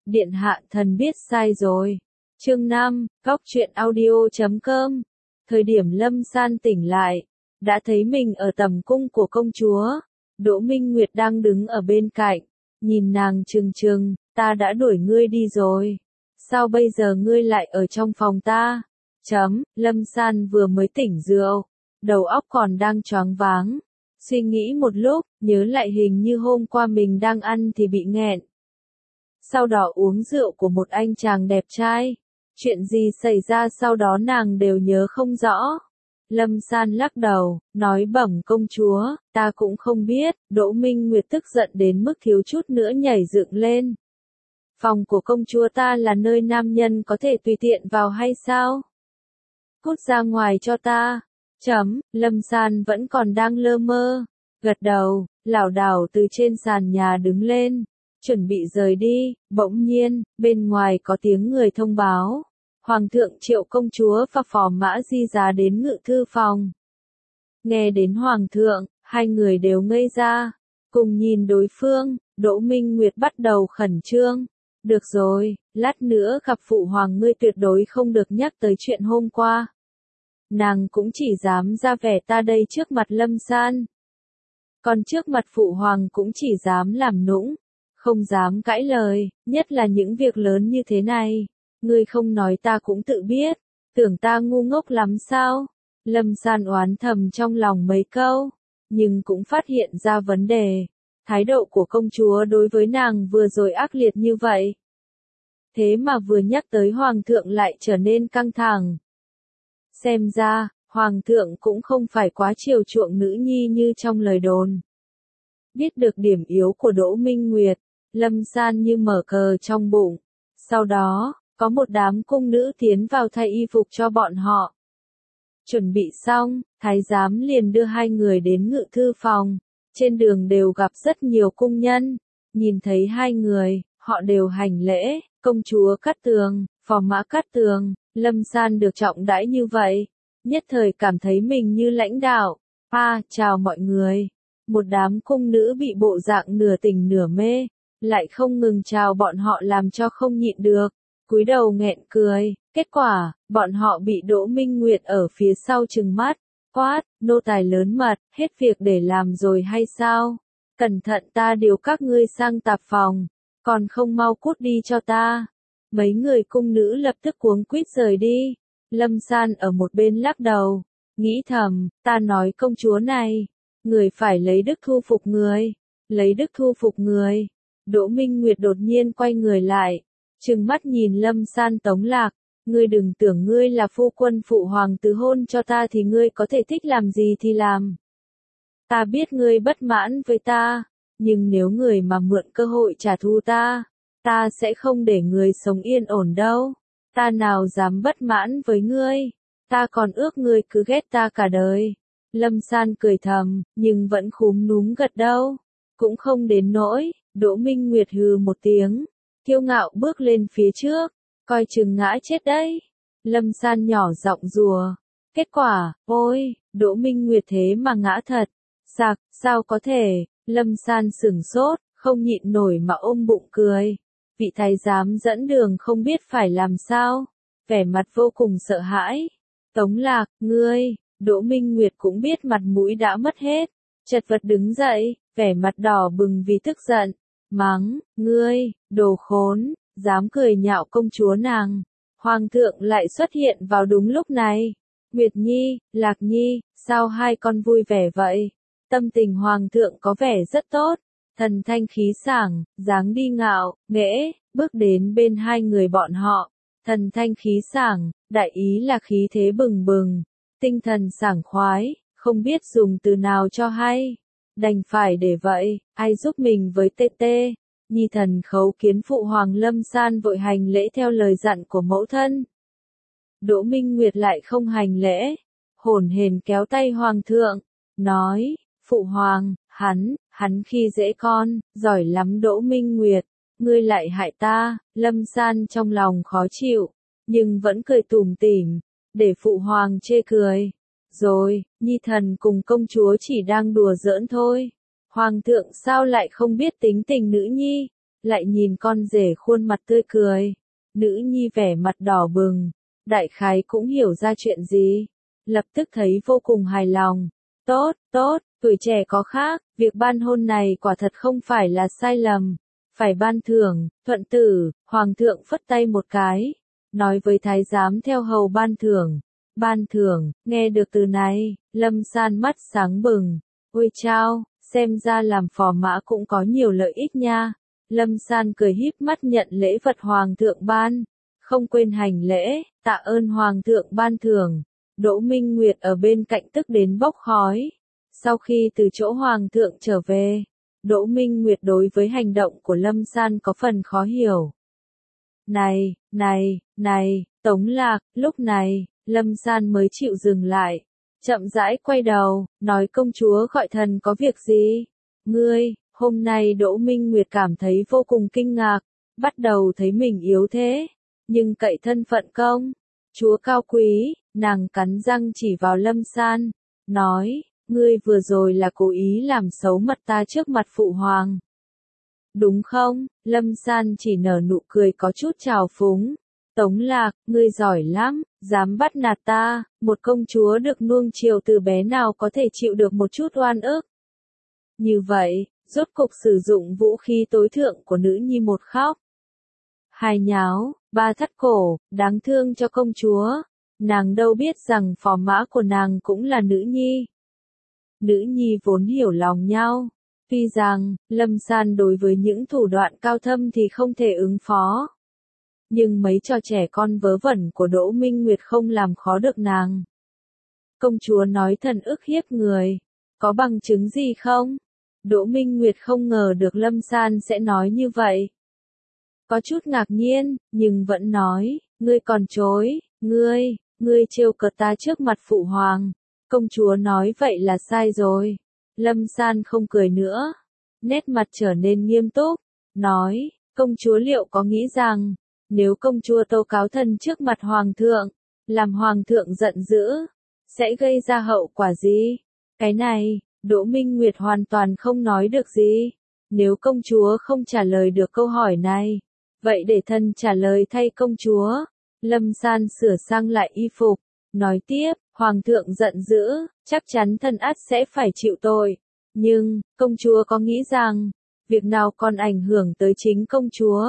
Điện hạ thần biết sai rồi. Chương 5, Góc truyện audio.com. Thời điểm Lâm San tỉnh lại, đã thấy mình ở tầm cung của công chúa. Đỗ Minh Nguyệt đang đứng ở bên cạnh, nhìn nàng trừng trừng, ta đã đuổi ngươi đi rồi. Sao bây giờ ngươi lại ở trong phòng ta? Lâm San vừa mới tỉnh rượu, đầu óc còn đang choáng váng. Suy nghĩ một lúc, nhớ lại hình như hôm qua mình đang ăn thì bị nghẹn. Sau đó uống rượu của một anh chàng đẹp trai. Chuyện gì xảy ra sau đó nàng đều nhớ không rõ. Lâm San lắc đầu, nói bẩm công chúa, ta cũng không biết. Đỗ Minh Nguyệt tức giận đến mức thiếu chút nữa nhảy dựng lên. Phòng của công chúa ta là nơi nam nhân có thể tùy tiện vào hay sao? Cút ra ngoài cho ta. Lâm San vẫn còn đang lơ mơ, gật đầu, lảo đảo từ trên sàn nhà đứng lên, chuẩn bị rời đi. Bỗng nhiên, bên ngoài có tiếng người thông báo. Hoàng thượng triệu công chúa và phò mã Di Giá đến ngự thư phòng. Nghe đến hoàng thượng, hai người đều ngây ra, cùng nhìn đối phương. Đỗ Minh Nguyệt bắt đầu khẩn trương. Được rồi, lát nữa gặp phụ hoàng ngươi tuyệt đối không được nhắc tới chuyện hôm qua. Nàng cũng chỉ dám ra vẻ ta đây trước mặt Lâm San. Còn trước mặt phụ hoàng cũng chỉ dám làm nũng, không dám cãi lời, nhất là những việc lớn như thế này. Ngươi không nói ta cũng tự biết, tưởng ta ngu ngốc lắm sao? Lâm San oán thầm trong lòng mấy câu, nhưng cũng phát hiện ra vấn đề. Thái độ của công chúa đối với nàng vừa rồi ác liệt như vậy. Thế mà vừa nhắc tới hoàng thượng lại trở nên căng thẳng. Xem ra, hoàng thượng cũng không phải quá chiều chuộng nữ nhi như trong lời đồn. Biết được điểm yếu của Đỗ Minh Nguyệt, Lâm San như mở cờ trong bụng. Sau đó, có một đám cung nữ tiến vào thay y phục cho bọn họ. Chuẩn bị xong, thái giám liền đưa hai người đến ngự thư phòng. Trên đường đều gặp rất nhiều cung nhân. Nhìn thấy hai người, họ đều hành lễ. Công chúa Cát Tường, phò mã Cát Tường. Lâm San được trọng đãi như vậy, nhất thời cảm thấy mình như lãnh đạo. Chào mọi người. Một đám cung nữ bị bộ dạng nửa tỉnh nửa mê, lại không ngừng chào bọn họ làm cho không nhịn được. Cúi đầu nghẹn cười, kết quả, bọn họ bị Đỗ Minh Nguyệt ở phía sau trừng mắt. Quát, nô tài lớn mật, hết việc để làm rồi hay sao? Cẩn thận ta điều các ngươi sang tạp phòng, còn không mau cút đi cho ta. Mấy người cung nữ lập tức cuống quýt rời đi. Lâm San ở một bên lắc đầu, nghĩ thầm, ta nói công chúa này, người phải lấy đức thu phục người, lấy đức thu phục người. Đỗ Minh Nguyệt đột nhiên quay người lại, trừng mắt nhìn Lâm San Tống Lạc, ngươi đừng tưởng ngươi là phu quân phụ hoàng từ hôn cho ta thì ngươi có thể thích làm gì thì làm. Ta biết ngươi bất mãn với ta, nhưng nếu người mà mượn cơ hội trả thù ta sẽ không để người sống yên ổn đâu. Ta nào dám bất mãn với ngươi, ta còn ước ngươi cứ ghét ta cả đời. Lâm San cười thầm, nhưng vẫn khúm núm gật đầu. Cũng không đến nỗi. Đỗ Minh Nguyệt hừ một tiếng, kiêu ngạo bước lên phía trước, coi chừng ngã chết đấy. Lâm San nhỏ giọng rùa. Kết quả, ôi, Đỗ Minh Nguyệt thế mà ngã thật. Sặc, sao có thể? Lâm San sửng sốt, không nhịn nổi mà ôm bụng cười. Vị thái giám dẫn đường không biết phải làm sao, vẻ mặt vô cùng sợ hãi. Tống Lạc, ngươi. Đỗ Minh Nguyệt cũng biết mặt mũi đã mất hết, chật vật đứng dậy, vẻ mặt đỏ bừng vì tức giận, mắng, ngươi, đồ khốn, dám cười nhạo công chúa nàng. Hoàng thượng lại xuất hiện vào đúng lúc này. Nguyệt Nhi, Lạc Nhi, sao hai con vui vẻ vậy? Tâm tình hoàng thượng có vẻ rất tốt. Thần thanh khí sảng, dáng đi ngạo, nghễ, bước đến bên hai người bọn họ. Thần thanh khí sảng, đại ý là khí thế bừng bừng, tinh thần sảng khoái, không biết dùng từ nào cho hay. Đành phải để vậy, ai giúp mình với tê tê. Nhi thần khấu kiến phụ hoàng. Lâm San vội hành lễ theo lời dặn của mẫu thân. Đỗ Minh Nguyệt lại không hành lễ, hổn hển kéo tay hoàng thượng, nói, phụ hoàng, hắn khi dễ con, giỏi lắm. Đỗ Minh Nguyệt, ngươi lại hại ta. Lâm San trong lòng khó chịu, nhưng vẫn cười tủm tỉm, để phụ hoàng chê cười. Rồi, Nhi thần cùng công chúa chỉ đang đùa giỡn thôi. Hoàng thượng sao lại không biết tính tình nữ nhi, lại nhìn con rể khuôn mặt tươi cười. Nữ nhi vẻ mặt đỏ bừng, đại khái cũng hiểu ra chuyện gì. Lập tức thấy vô cùng hài lòng. Tốt, tốt, tuổi trẻ có khác, việc ban hôn này quả thật không phải là sai lầm. Phải ban thưởng, thuận tử, hoàng thượng phất tay một cái. Nói với thái giám theo hầu ban thưởng. Ban thưởng, nghe được từ này, Lâm San mắt sáng bừng. Ôi chao, xem ra làm phò mã cũng có nhiều lợi ích nha. Lâm San cười híp mắt nhận lễ vật hoàng thượng ban. Không quên hành lễ, tạ ơn hoàng thượng ban thưởng. Đỗ Minh Nguyệt ở bên cạnh tức đến bốc khói. Sau khi từ chỗ hoàng thượng trở về, Đỗ Minh Nguyệt đối với hành động của Lâm San có phần khó hiểu. Này, Tống Lạc, lúc này, Lâm San mới chịu dừng lại. Chậm rãi quay đầu, nói công chúa gọi thần có việc gì? Ngươi, hôm nay Đỗ Minh Nguyệt cảm thấy vô cùng kinh ngạc, bắt đầu thấy mình yếu thế. Nhưng cậy thân phận công chúa cao quý, nàng cắn răng chỉ vào Lâm San, nói, ngươi vừa rồi là cố ý làm xấu mặt ta trước mặt phụ hoàng. Đúng không? Lâm San chỉ nở nụ cười có chút trào phúng. Tống Lạc, ngươi giỏi lắm, dám bắt nạt ta, một công chúa được nuông chiều từ bé nào có thể chịu được một chút oan ức. Như vậy, rốt cục sử dụng vũ khí tối thượng của nữ nhi một khóc. Hai nháo, ba thắt cổ, đáng thương cho công chúa. Nàng đâu biết rằng phò mã của nàng cũng là nữ nhi. Nữ nhi vốn hiểu lòng nhau. Tuy rằng, Lâm San đối với những thủ đoạn cao thâm thì không thể ứng phó. Nhưng mấy trò trẻ con vớ vẩn của Đỗ Minh Nguyệt không làm khó được nàng. Công chúa nói thần ức hiếp người. Có bằng chứng gì không? Đỗ Minh Nguyệt không ngờ được Lâm San sẽ nói như vậy. Có chút ngạc nhiên, nhưng vẫn nói, ngươi còn chối, ngươi trêu cợt ta trước mặt phụ hoàng. Công chúa nói vậy là sai rồi. Lâm San không cười nữa. Nét mặt trở nên nghiêm túc. Nói, công chúa liệu có nghĩ rằng, nếu công chúa tố cáo thần trước mặt hoàng thượng, làm hoàng thượng giận dữ, sẽ gây ra hậu quả gì? Cái này, Đỗ Minh Nguyệt hoàn toàn không nói được gì. Nếu công chúa không trả lời được câu hỏi này, vậy để thần trả lời thay công chúa. Lâm San sửa sang lại y phục, nói tiếp, hoàng thượng giận dữ, chắc chắn thần ắt sẽ phải chịu tội. Nhưng, công chúa có nghĩ rằng, việc nào còn ảnh hưởng tới chính công chúa?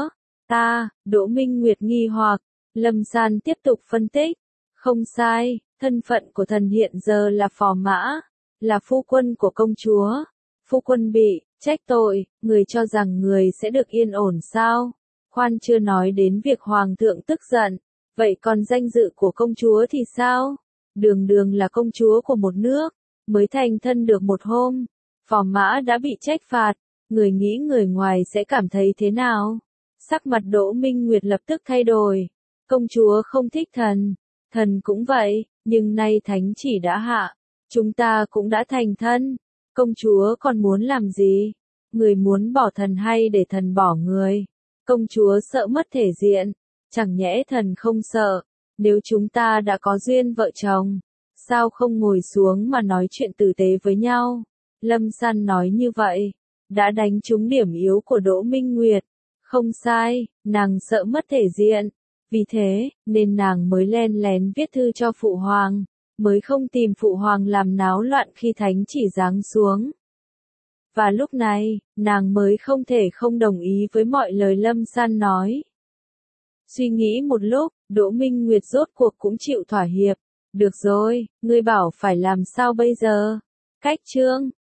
Đỗ Minh Nguyệt nghi hoặc, Lâm San tiếp tục phân tích. Không sai, thân phận của thần hiện giờ là phò mã, là phu quân của công chúa. Phu quân bị trách tội, người cho rằng người sẽ được yên ổn sao? Khoan chưa nói đến việc hoàng thượng tức giận, vậy còn danh dự của công chúa thì sao? Đường đường là công chúa của một nước, mới thành thân được một hôm, phò mã đã bị trách phạt, người nghĩ người ngoài sẽ cảm thấy thế nào? Sắc mặt Đỗ Minh Nguyệt lập tức thay đổi. Công chúa không thích thần, thần cũng vậy, nhưng nay thánh chỉ đã hạ, chúng ta cũng đã thành thân, công chúa còn muốn làm gì? Người muốn bỏ thần hay để thần bỏ người? Công chúa sợ mất thể diện, chẳng nhẽ thần không sợ? Nếu chúng ta đã có duyên vợ chồng, sao không ngồi xuống mà nói chuyện tử tế với nhau? Lâm San nói như vậy, đã đánh trúng điểm yếu của Đỗ Minh Nguyệt. Không sai, nàng sợ mất thể diện. Vì thế, nên nàng mới len lén viết thư cho phụ hoàng, mới không tìm phụ hoàng làm náo loạn khi thánh chỉ giáng xuống. Và lúc này, nàng mới không thể không đồng ý với mọi lời Lâm San nói. Suy nghĩ một lúc, Đỗ Minh Nguyệt rốt cuộc cũng chịu thỏa hiệp. Được rồi, ngươi bảo phải làm sao bây giờ? Cách chương